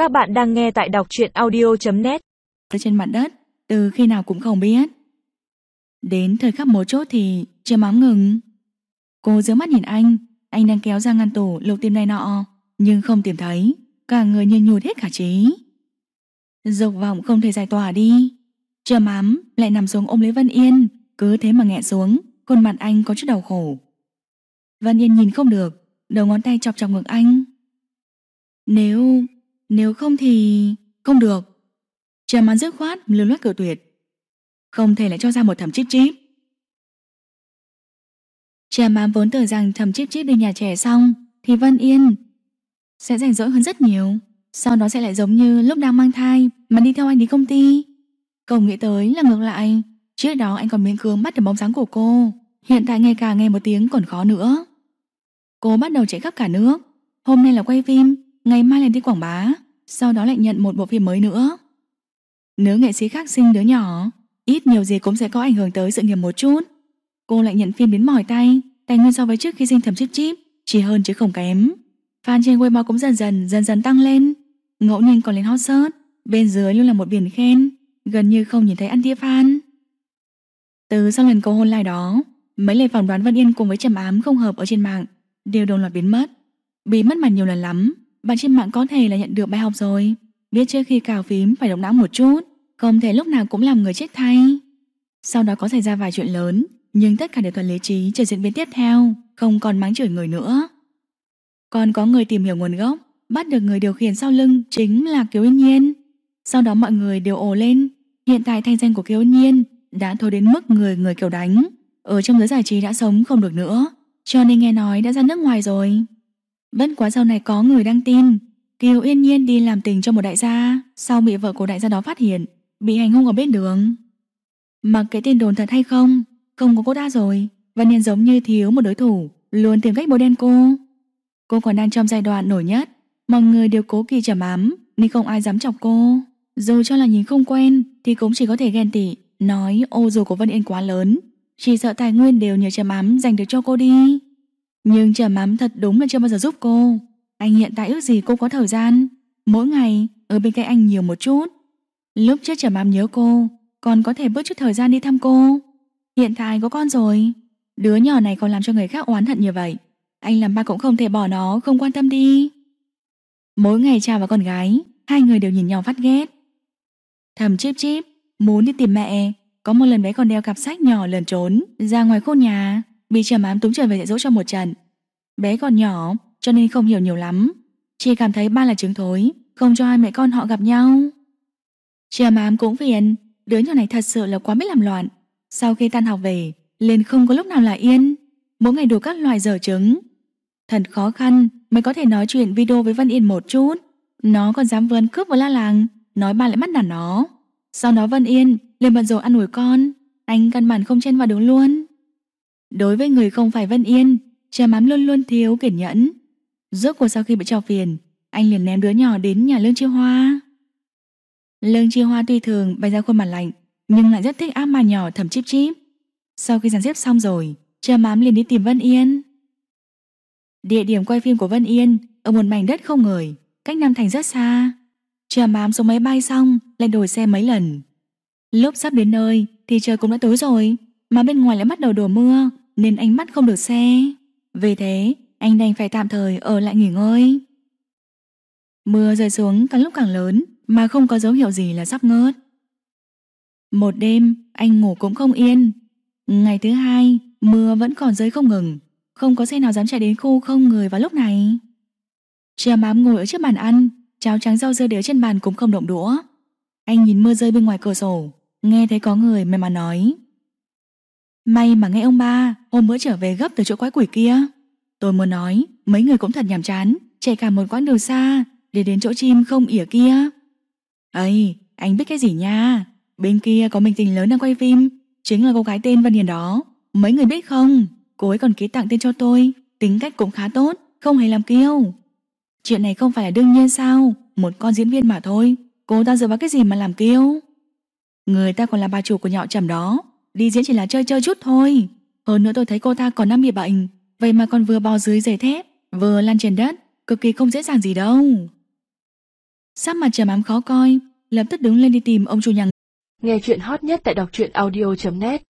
Các bạn đang nghe tại đọc truyện audio.net. Trên mặt đất từ khi nào cũng không biết. Đến thời khắc mấu chốt thì chưa mắm ngừng. Cô giơ mắt nhìn anh đang kéo ra ngăn tủ lục tìm này nọ, nhưng không tìm thấy, cả người như nhụt hết cả trí. Dục vọng không thể giải tỏa đi. Chưa mắm lại nằm xuống ôm lấy Vân Yên, cứ thế mà nghẹn xuống, khuôn mặt anh có chút đau khổ. Vân Yên nhìn không được, đầu ngón tay chọc chọc ngực anh. Nếu không thì không được. Trầm Mãn dứt khoát lưu loát cự tuyệt. Không thể lại cho ra một thầm chip chip. Trầm Mãn vốn tưởng rằng thầm chip chip đi nhà trẻ xong thì Vân Yên sẽ rảnh rỗi hơn rất nhiều, sau đó sẽ lại giống như lúc đang mang thai mà đi theo anh đi công ty. Không nghĩ tới là ngược lại, trước đó anh còn miễn cưỡng bắt được bóng dáng của cô, hiện tại ngay cả nghe một tiếng còn khó nữa. Cô bắt đầu chạy khắp cả nước. Hôm nay là quay phim, ngày mai lại đi quảng bá, sau đó lại nhận một bộ phim mới nữa. Nếu nghệ sĩ khác sinh đứa nhỏ, ít nhiều gì cũng sẽ có ảnh hưởng tới sự nghiệp một chút. Cô lại nhận phim đến mỏi tay, tài nguyên so với trước khi sinh thầm chip chip chỉ hơn chứ không kém. Fan trên Weibo cũng dần dần tăng lên, ngẫu nhiên còn lên hot search, bên dưới luôn là một biển khen, gần như không nhìn thấy ăn tía fan. Từ sau lần cầu hôn live đó, mấy lời phỏng đoán Vân Yên cùng với Trầm Ám không hợp ở trên mạng đều đồng loạt biến mất. Bị mất mặt nhiều lần lắm, bạn trên mạng có thể là nhận được bài học rồi, biết trước khi cào phím phải động não một chút, không thể lúc nào cũng làm người chết thay. Sau đó có xảy ra vài chuyện lớn, nhưng tất cả đều thuận lý trí chờ diễn biến tiếp theo, không còn mắng chửi người nữa. Còn có người tìm hiểu nguồn gốc, bắt được người điều khiển sau lưng chính là Kiều Yên Nhiên. Sau đó mọi người đều ồ lên. Hiện tại thanh danh của Kiều Yên Nhiên đã thôi đến mức người kiểu đánh, ở trong giới giải trí đã sống không được nữa, cho nên nghe nói đã ra nước ngoài rồi. Bất quá sau này có người đăng tin Kiều Yên Nhiên đi làm tình cho một đại gia, sau bị vợ của đại gia đó phát hiện, bị hành hung ở bên đường. Mặc cái tin đồn thật hay không có cô ta rồi, Vân Yên giống như thiếu một đối thủ, luôn tìm cách bôi đen cô. Cô còn đang trong giai đoạn nổi nhất, mọi người đều cố kỵ Trầm Ám nên không ai dám chọc cô. Dù cho là nhìn không quen thì cũng chỉ có thể ghen tị, nói ô dù của Vân Yên quá lớn, chỉ sợ tài nguyên đều nhờ Trầm Ám dành được cho cô đi. Nhưng Trầm Ám thật đúng là chưa bao giờ giúp cô. Anh hiện tại ước gì cô có thời gian mỗi ngày ở bên cạnh anh nhiều một chút. Lúc trước Trầm Ám nhớ cô, còn có thể bớt chút thời gian đi thăm cô. Hiện tại có con rồi, đứa nhỏ này còn làm cho người khác oán hận như vậy, anh làm ba cũng không thể bỏ nó không quan tâm đi. Mỗi ngày chào vào con gái, hai người đều nhìn nhau phát ghét. Thầm chip chip muốn đi tìm mẹ, có một lần bé còn đeo cặp sách nhỏ lẩn trốn ra ngoài khu nhà, bị Trầm Ám túm trở về dạy dỗ cho một trận. Bé còn nhỏ cho nên không hiểu nhiều lắm, chỉ cảm thấy ba là trứng thối, không cho hai mẹ con họ gặp nhau. Trầm Ám cũng phiền, đứa nhỏ này thật sự là quá biết làm loạn. Sau khi tan học về, liền không có lúc nào là yên, mỗi ngày đủ các loại dở trứng. Thật khó khăn mới có thể nói chuyện video với Vân Yên một chút. Nó còn dám vươn cướp vào la làng, nói ba lại bắt nạt nó. Sau đó Vân Yên liền bận rộn ăn ủi con, anh căn bản không chen vào được luôn. Đối với người không phải Vân Yên, Trầm Ám luôn luôn thiếu kiên nhẫn. Rốt cuộc sau khi bị trao phiền, anh liền ném đứa nhỏ đến nhà Lương Chi Hoa. Lương Chi Hoa tuy thường bày ra khuôn mặt lạnh, nhưng lại rất thích ác ma nhỏ Thầm chip chip. Sau khi dàn xếp xong rồi, Trầm Ám liền đi tìm Vân Yên. Địa điểm quay phim của Vân Yên ở một mảnh đất không người, cách Nam Thành rất xa. Trầm Ám xuống máy bay xong lại đổi xe mấy lần. Lúc sắp đến nơi thì trời cũng đã tối rồi, mà bên ngoài lại bắt đầu đổ mưa nên anh bắt không được xe. Vì thế anh đành phải tạm thời ở lại nghỉ ngơi. Mưa rơi xuống càng lúc càng lớn mà không có dấu hiệu gì là sắp ngớt. Một đêm anh ngủ cũng không yên. Ngày thứ hai mưa vẫn còn rơi không ngừng, không có xe nào dám chạy đến khu không người vào lúc này. Trầm Ám ngồi ở trước bàn ăn, cháo trắng rau dưa để trên bàn cũng không động đũa. Anh nhìn mưa rơi bên ngoài cửa sổ, nghe thấy có người may mắn nói: may mà nghe ông ba hôm bữa trở về gấp từ chỗ quái quỷ kia. Tôi muốn nói mấy người cũng thật nhàm chán, chạy cả một quãng đường xa để đến chỗ chim không ỉa kia. Ây, anh biết cái gì nha, bên kia có minh tinh lớn đang quay phim, chính là cô gái tên Vân Hiền đó. Mấy người biết không, cô ấy còn ký tặng tên cho tôi, tính cách cũng khá tốt, không hề làm kiêu. Chuyện này không phải là đương nhiên sao, một con diễn viên mà thôi, cô ta dựa vào cái gì mà làm kiêu. Người ta còn là bà chủ của nhạo Trầm đó, đi diễn chỉ là chơi chơi chút thôi. Hơn nữa tôi thấy cô ta còn đang bị bệnh, vậy mà còn vừa bò dưới giày thép vừa lăn trên đất, cực kỳ không dễ dàng gì đâu. sắc mặt trầm ám khó coi, lập tức đứng lên đi tìm ông chủ nhà. Nghe chuyện hot nhất tại đọc truyện audio.net